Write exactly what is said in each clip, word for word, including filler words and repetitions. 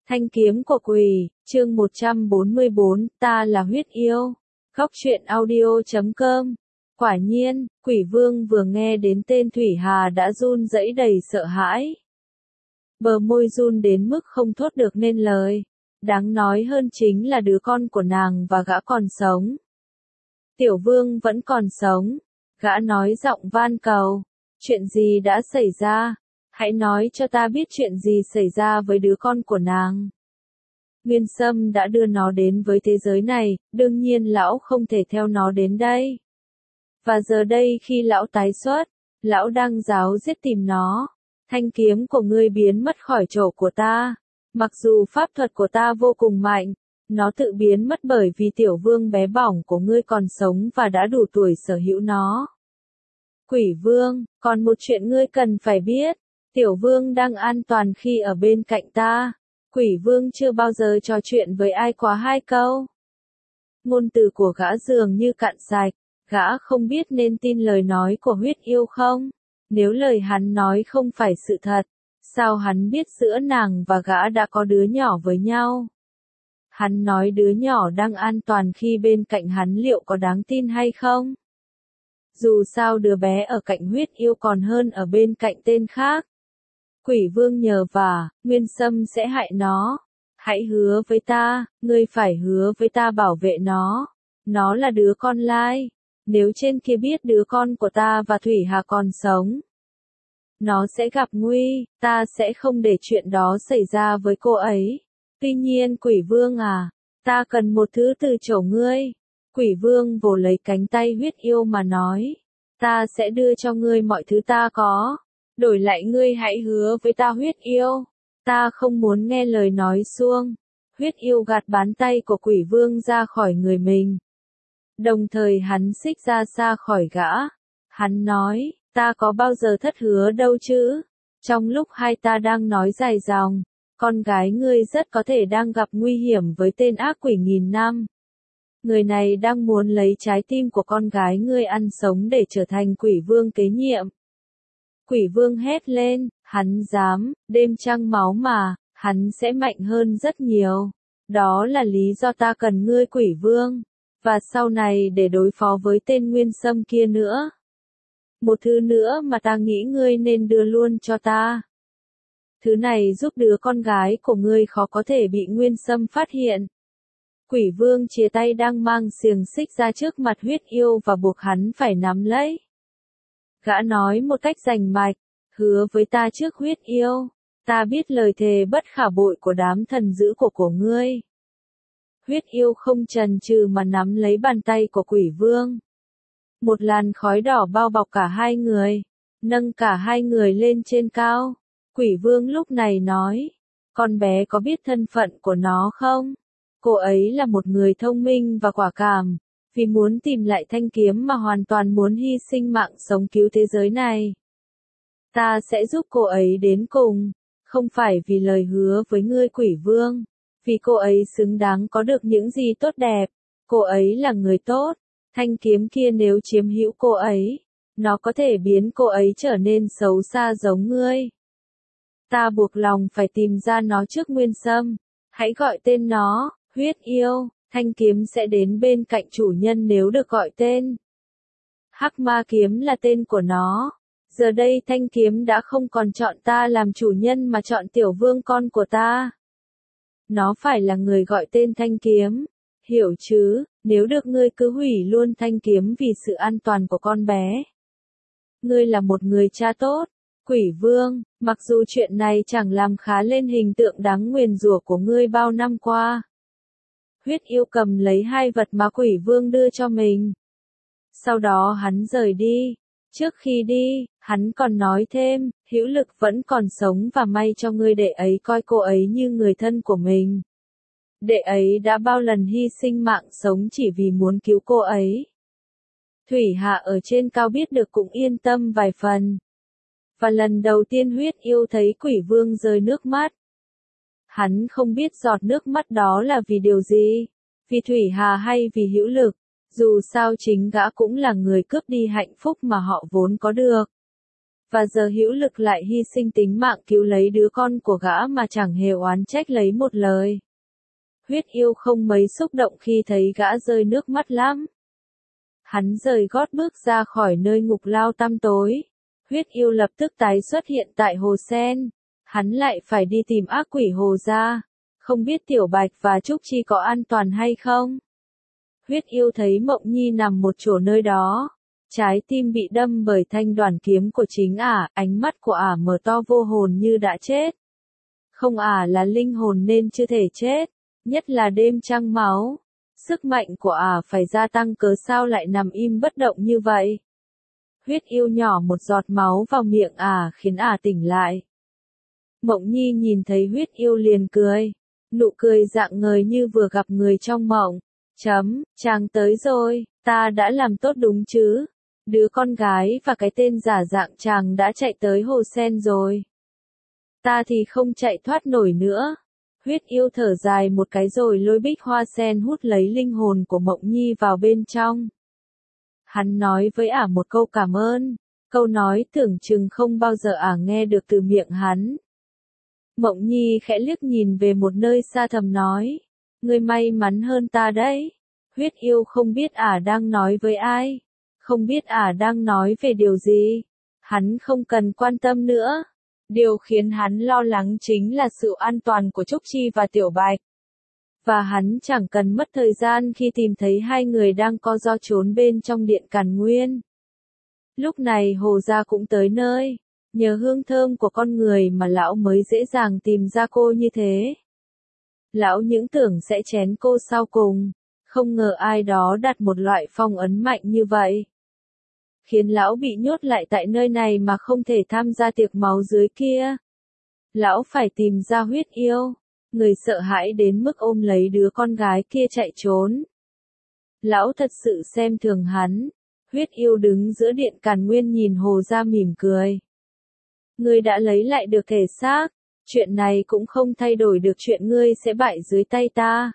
Thanh kiếm của quỷ, chương một trăm bốn mươi bốn, ta là huyết yêu. Góc truyện audio chấm com. Quả nhiên, quỷ vương vừa nghe đến tên Thủy Hà đã run rẩy đầy sợ hãi. Bờ môi run đến mức không thốt được nên lời. Đáng nói hơn chính là đứa con của nàng và gã còn sống. Tiểu vương vẫn còn sống. Gã nói giọng van cầu. Chuyện gì đã xảy ra? Hãy nói cho ta biết chuyện gì xảy ra với đứa con của nàng. Nguyên Sâm đã đưa nó đến với thế giới này, đương nhiên lão không thể theo nó đến đây. Và giờ đây khi lão tái xuất, lão đang giáo giết tìm nó. Thanh kiếm của ngươi biến mất khỏi chỗ của ta. Mặc dù pháp thuật của ta vô cùng mạnh, nó tự biến mất bởi vì tiểu vương bé bỏng của ngươi còn sống và đã đủ tuổi sở hữu nó. Quỷ vương, còn một chuyện ngươi cần phải biết. Tiểu vương đang an toàn khi ở bên cạnh ta. Quỷ vương chưa bao giờ trò chuyện với ai quá hai câu. Ngôn từ của gã dường như cạn sạch. Gã không biết nên tin lời nói của huyết yêu không? Nếu lời hắn nói không phải sự thật, sao hắn biết giữa nàng và gã đã có đứa nhỏ với nhau? Hắn nói đứa nhỏ đang an toàn khi bên cạnh hắn liệu có đáng tin hay không? Dù sao đứa bé ở cạnh huyết yêu còn hơn ở bên cạnh tên khác. Quỷ vương nhờ vả, Nguyên Sâm sẽ hại nó. Hãy hứa với ta, ngươi phải hứa với ta bảo vệ nó. Nó là đứa con lai. Nếu trên kia biết đứa con của ta và Thủy Hà còn sống, nó sẽ gặp nguy, ta sẽ không để chuyện đó xảy ra với cô ấy. Tuy nhiên quỷ vương à, ta cần một thứ từ chỗ ngươi. Quỷ vương vồ lấy cánh tay huyết yêu mà nói, ta sẽ đưa cho ngươi mọi thứ ta có. Đổi lại ngươi hãy hứa với ta huyết yêu. Ta không muốn nghe lời nói suông. Huyết yêu gạt bàn tay của quỷ vương ra khỏi người mình. Đồng thời hắn xích ra xa khỏi gã. Hắn nói, ta có bao giờ thất hứa đâu chứ. Trong lúc hai ta đang nói dài dòng, con gái ngươi rất có thể đang gặp nguy hiểm với tên ác quỷ nghìn năm. Người này đang muốn lấy trái tim của con gái ngươi ăn sống để trở thành quỷ vương kế nhiệm. Quỷ vương hét lên, hắn dám, đêm trăng máu mà, hắn sẽ mạnh hơn rất nhiều. Đó là lý do ta cần ngươi quỷ vương. Và sau này để đối phó với tên Nguyên Sâm kia nữa. Một thứ nữa mà ta nghĩ ngươi nên đưa luôn cho ta. Thứ này giúp đứa con gái của ngươi khó có thể bị Nguyên Sâm phát hiện. Quỷ vương chia tay đang mang xiềng xích ra trước mặt huyết yêu và buộc hắn phải nắm lấy. Gã nói một cách rành mạch, hứa với ta trước huyết yêu, ta biết lời thề bất khả bội của đám thần dữ của của ngươi. Huyết yêu không chần chừ mà nắm lấy bàn tay của quỷ vương. Một làn khói đỏ bao bọc cả hai người, nâng cả hai người lên trên cao. Quỷ vương lúc này nói, con bé có biết thân phận của nó không? Cô ấy là một người thông minh và quả cảm, vì muốn tìm lại thanh kiếm mà hoàn toàn muốn hy sinh mạng sống cứu thế giới này. Ta sẽ giúp cô ấy đến cùng, không phải vì lời hứa với ngươi quỷ vương. Vì cô ấy xứng đáng có được những gì tốt đẹp. Cô ấy là người tốt. Thanh kiếm kia nếu chiếm hữu cô ấy, nó có thể biến cô ấy trở nên xấu xa giống ngươi. Ta buộc lòng phải tìm ra nó trước Nguyên Sâm. Hãy gọi tên nó, huyết yêu. Thanh kiếm sẽ đến bên cạnh chủ nhân nếu được gọi tên. Hắc ma kiếm là tên của nó. Giờ đây thanh kiếm đã không còn chọn ta làm chủ nhân mà chọn tiểu vương con của ta. Nó phải là người gọi tên thanh kiếm. Hiểu chứ, nếu được ngươi cứ hủy luôn thanh kiếm vì sự an toàn của con bé. Ngươi là một người cha tốt. Quỷ vương, mặc dù chuyện này chẳng làm khá lên hình tượng đáng nguyền rủa của ngươi bao năm qua. Huyết yêu cầm lấy hai vật mà quỷ vương đưa cho mình. Sau đó hắn rời đi. Trước khi đi, hắn còn nói thêm, hữu lực vẫn còn sống và may cho ngươi đệ ấy coi cô ấy như người thân của mình. Đệ ấy đã bao lần hy sinh mạng sống chỉ vì muốn cứu cô ấy. Thủy Hạ ở trên cao biết được cũng yên tâm vài phần. Và lần đầu tiên huyết yêu thấy quỷ vương rơi nước mắt. Hắn không biết giọt nước mắt đó là vì điều gì, vì Thủy Hà hay vì hữu lực. Dù sao chính gã cũng là người cướp đi hạnh phúc mà họ vốn có được. và giờ hữu lực lại hy sinh tính mạng cứu lấy đứa con của gã mà chẳng hề oán trách lấy một lời. Huyết yêu không mấy xúc động khi thấy gã rơi nước mắt lắm. Hắn rời gót bước ra khỏi nơi ngục lao tăm tối. Huyết yêu lập tức tái xuất hiện tại hồ sen. Hắn lại phải đi tìm ác quỷ Hồ Gia. Không biết Tiểu Bạch và Trúc Chi có an toàn hay không? Huyết yêu thấy Mộng Nhi nằm một chỗ nơi đó. Trái tim bị đâm bởi thanh đoàn kiếm của chính ả, ánh mắt của ả mở to vô hồn như đã chết. Không, ả là linh hồn nên chưa thể chết, nhất là đêm trăng máu. Sức mạnh của ả phải gia tăng cớ sao lại nằm im bất động như vậy. Huyết yêu nhỏ một giọt máu vào miệng ả khiến ả tỉnh lại. Mộng Nhi nhìn thấy huyết yêu liền cười, nụ cười rạng ngời như vừa gặp người trong mộng. Chấm, chàng tới rồi, ta đã làm tốt đúng chứ? Đứa con gái và cái tên giả dạng chàng đã chạy tới hồ sen rồi. Ta thì không chạy thoát nổi nữa. Huyết yêu thở dài một cái rồi lôi bích hoa sen hút lấy linh hồn của Mộng Nhi vào bên trong. Hắn nói với ả một câu cảm ơn, câu nói tưởng chừng không bao giờ ả nghe được từ miệng hắn. Mộng Nhi khẽ liếc nhìn về một nơi xa thầm nói, ngươi may mắn hơn ta đấy. Huyết yêu không biết ả đang nói với ai, không biết ả đang nói về điều gì. Hắn không cần quan tâm nữa. Điều khiến hắn lo lắng chính là sự an toàn của Trúc Chi và Tiểu Bạch. Và hắn chẳng cần mất thời gian khi tìm thấy hai người đang co ro trốn bên trong điện Càn Nguyên. Lúc này Hồ Gia cũng tới nơi. Nhờ hương thơm của con người mà lão mới dễ dàng tìm ra cô như thế. Lão những tưởng sẽ chén cô sau cùng, không ngờ ai đó đặt một loại phong ấn mạnh như vậy. Khiến lão bị nhốt lại tại nơi này mà không thể tham gia tiệc máu dưới kia. Lão phải tìm ra huyết yêu, người sợ hãi đến mức ôm lấy đứa con gái kia chạy trốn. Lão thật sự xem thường hắn. Huyết yêu đứng giữa điện Càn Nguyên nhìn Hồ Gia mỉm cười. Ngươi đã lấy lại được thể xác, chuyện này cũng không thay đổi được chuyện ngươi sẽ bại dưới tay ta.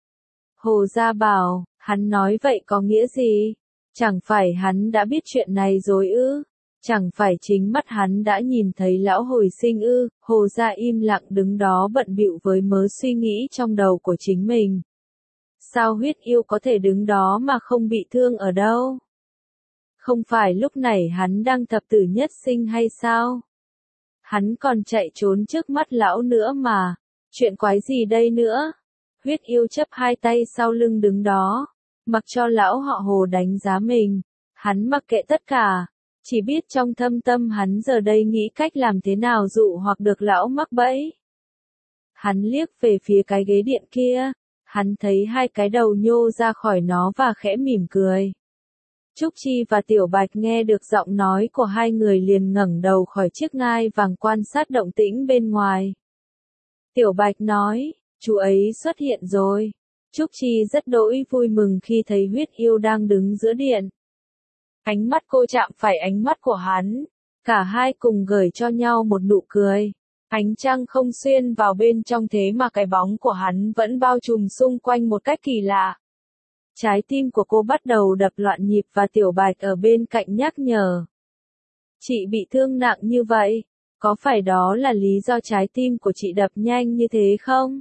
Hồ Gia bảo, hắn nói vậy có nghĩa gì? Chẳng phải hắn đã biết chuyện này rồi ư? Chẳng phải chính mắt hắn đã nhìn thấy lão hồi sinh ư? Hồ Gia im lặng đứng đó bận bịu với mớ suy nghĩ trong đầu của chính mình. Sao huyết yêu có thể đứng đó mà không bị thương ở đâu? Không phải lúc này hắn đang thập tử nhất sinh hay sao? Hắn còn chạy trốn trước mắt lão nữa mà. Chuyện quái gì đây nữa? Huyết yêu chấp hai tay sau lưng đứng đó. Mặc cho lão họ Hồ đánh giá mình. Hắn mặc kệ tất cả. Chỉ biết trong thâm tâm hắn giờ đây nghĩ cách làm thế nào dụ hoặc được lão mắc bẫy. Hắn liếc về phía cái ghế điện kia. Hắn thấy hai cái đầu nhô ra khỏi nó và khẽ mỉm cười. Trúc Chi và Tiểu Bạch nghe được giọng nói của hai người liền ngẩng đầu khỏi chiếc ngai vàng quan sát động tĩnh bên ngoài. Tiểu Bạch nói, chú ấy xuất hiện rồi. Trúc Chi rất đỗi vui mừng khi thấy huyết yêu đang đứng giữa điện. Ánh mắt cô chạm phải ánh mắt của hắn. Cả hai cùng gửi cho nhau một nụ cười. Ánh trăng không xuyên vào bên trong thế mà cái bóng của hắn vẫn bao trùm xung quanh một cách kỳ lạ. Trái tim của cô bắt đầu đập loạn nhịp và Tiểu Bạch ở bên cạnh nhắc nhở. Chị bị thương nặng như vậy, có phải đó là lý do trái tim của chị đập nhanh như thế không?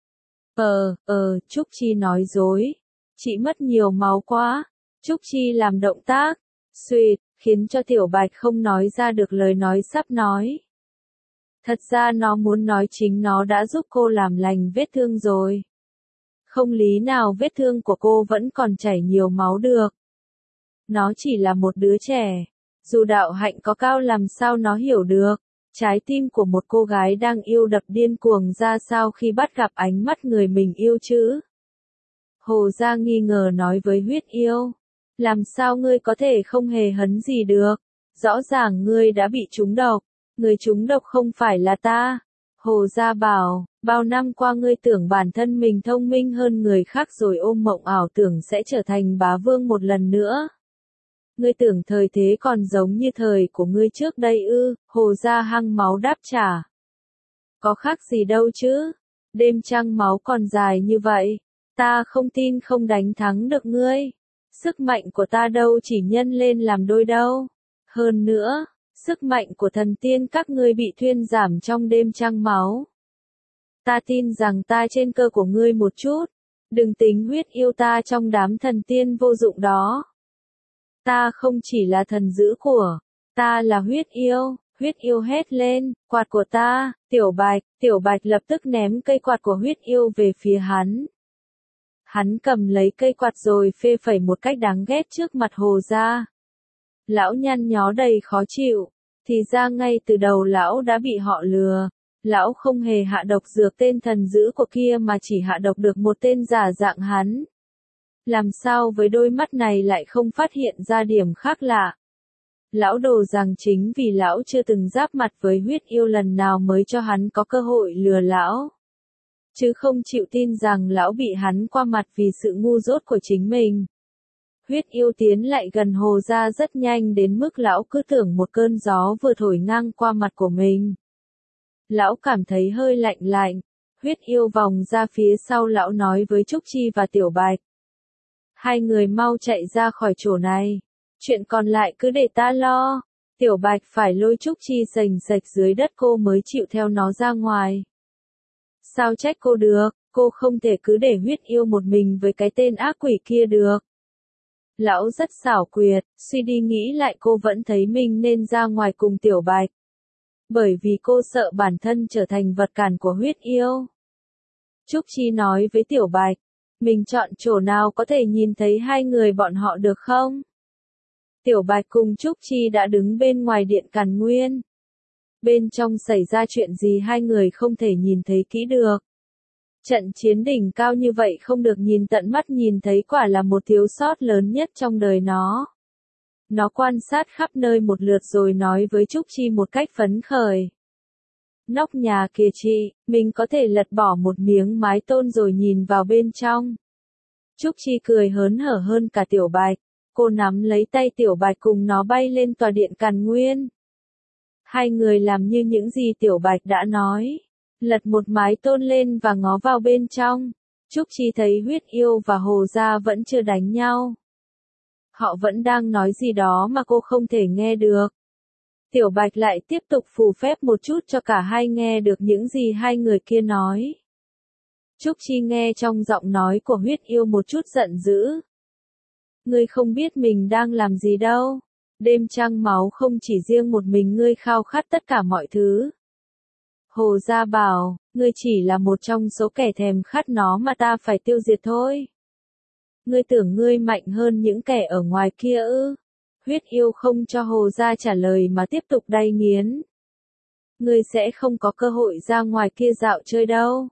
Ờ, ờ, Trúc Chi nói dối. Chị mất nhiều máu quá. Trúc Chi làm động tác, suýt, khiến cho Tiểu Bạch không nói ra được lời nói sắp nói. Thật ra nó muốn nói chính nó đã giúp cô làm lành vết thương rồi. Không lý nào vết thương của cô vẫn còn chảy nhiều máu được. Nó chỉ là một đứa trẻ. Dù đạo hạnh có cao làm sao nó hiểu được. Trái tim của một cô gái đang yêu đập điên cuồng ra sao khi bắt gặp ánh mắt người mình yêu chứ. Hồ Gia nghi ngờ nói với huyết yêu. Làm sao ngươi có thể không hề hấn gì được? Rõ ràng ngươi đã bị trúng độc. Người trúng độc không phải là ta. Hồ Gia bảo, bao năm qua ngươi tưởng bản thân mình thông minh hơn người khác rồi ôm mộng ảo tưởng sẽ trở thành bá vương một lần nữa. Ngươi tưởng thời thế còn giống như thời của ngươi trước đây ư? Hồ Gia hăng máu đáp trả. Có khác gì đâu chứ? Đêm trăng máu còn dài như vậy. Ta không tin không đánh thắng được ngươi. Sức mạnh của ta đâu chỉ nhân lên làm đôi đâu. Hơn nữa, Sức mạnh của thần tiên các ngươi bị thuyên giảm trong đêm trăng máu. Ta tin rằng ta trên cơ của ngươi một chút. Đừng tính huyết yêu ta trong đám thần tiên vô dụng đó. Ta không chỉ là thần giữ của. Ta là huyết yêu. Huyết yêu hét lên, quạt của ta, Tiểu Bạch. Tiểu Bạch lập tức ném cây quạt của huyết yêu về phía hắn. Hắn cầm lấy cây quạt rồi phê phẩy một cách đáng ghét trước mặt Hồ Gia. Lão nhăn nhó đầy khó chịu. Thì ra ngay từ đầu lão đã bị họ lừa. Lão không hề hạ độc dược tên thần dữ của kia mà chỉ hạ độc được một tên giả dạng hắn. Làm sao với đôi mắt này lại không phát hiện ra điểm khác lạ? Lão đồ rằng chính vì lão chưa từng giáp mặt với huyết yêu lần nào mới cho hắn có cơ hội lừa lão. Chứ không chịu tin rằng lão bị hắn qua mặt vì sự ngu dốt của chính mình. Huyết yêu tiến lại gần Hồ Gia rất nhanh đến mức lão cứ tưởng một cơn gió vừa thổi ngang qua mặt của mình. Lão cảm thấy hơi lạnh lạnh. Huyết yêu vòng ra phía sau lão nói với Trúc Chi và Tiểu Bạch. Hai người mau chạy ra khỏi chỗ này. Chuyện còn lại cứ để ta lo. Tiểu Bạch phải lôi Trúc Chi sành sạch dưới đất cô mới chịu theo nó ra ngoài. Sao trách cô được, cô không thể cứ để huyết yêu một mình với cái tên ác quỷ kia được. Lão rất xảo quyệt, suy đi nghĩ lại cô vẫn thấy mình nên ra ngoài cùng Tiểu Bạch. Bởi vì cô sợ bản thân trở thành vật cản của huyết yêu. Trúc Chi nói với Tiểu Bạch, mình chọn chỗ nào có thể nhìn thấy hai người bọn họ được không? Tiểu Bạch cùng Trúc Chi đã đứng bên ngoài điện Càn Nguyên. Bên trong xảy ra chuyện gì hai người không thể nhìn thấy kỹ được. Trận chiến đỉnh cao như vậy không được nhìn tận mắt nhìn thấy quả là một thiếu sót lớn nhất trong đời nó. Nó quan sát khắp nơi một lượt rồi nói với Trúc Chi một cách phấn khởi. Nóc nhà kìa chị, mình có thể lật bỏ một miếng mái tôn rồi nhìn vào bên trong. Trúc Chi cười hớn hở hơn cả Tiểu Bạch. Cô nắm lấy tay Tiểu Bạch cùng nó bay lên tòa điện Càn Nguyên. Hai người làm như những gì Tiểu Bạch đã nói. Lật một mái tôn lên và ngó vào bên trong. Trúc Chi thấy huyết yêu và Hồ Gia vẫn chưa đánh nhau. Họ vẫn đang nói gì đó mà cô không thể nghe được. Tiểu Bạch lại tiếp tục phù phép một chút cho cả hai nghe được những gì hai người kia nói. Trúc Chi nghe trong giọng nói của huyết yêu một chút giận dữ. Ngươi không biết mình đang làm gì đâu. Đêm trăng máu không chỉ riêng một mình ngươi khao khát tất cả mọi thứ. Hồ Gia bảo, ngươi chỉ là một trong số kẻ thèm khát nó mà ta phải tiêu diệt thôi. Ngươi tưởng ngươi mạnh hơn những kẻ ở ngoài kia ư? Huyết yêu không cho Hồ Gia trả lời mà tiếp tục đay nghiến. Ngươi sẽ không có cơ hội ra ngoài kia dạo chơi đâu.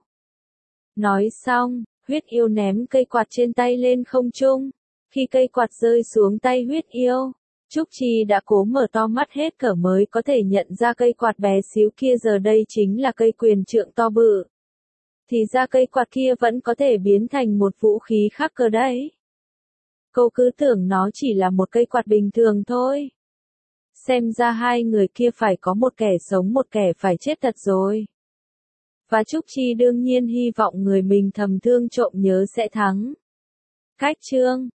Nói xong, huyết yêu ném cây quạt trên tay lên không trung. Khi cây quạt rơi xuống tay huyết yêu, Trúc Chi đã cố mở to mắt hết cỡ mới có thể nhận ra cây quạt bé xíu kia giờ đây chính là cây quyền trượng to bự. Thì ra cây quạt kia vẫn có thể biến thành một vũ khí khác cơ đấy. Cô cứ tưởng nó chỉ là một cây quạt bình thường thôi. Xem ra hai người kia phải có một kẻ sống một kẻ phải chết thật rồi. Và Trúc Chi đương nhiên hy vọng người mình thầm thương trộm nhớ sẽ thắng. Cách chương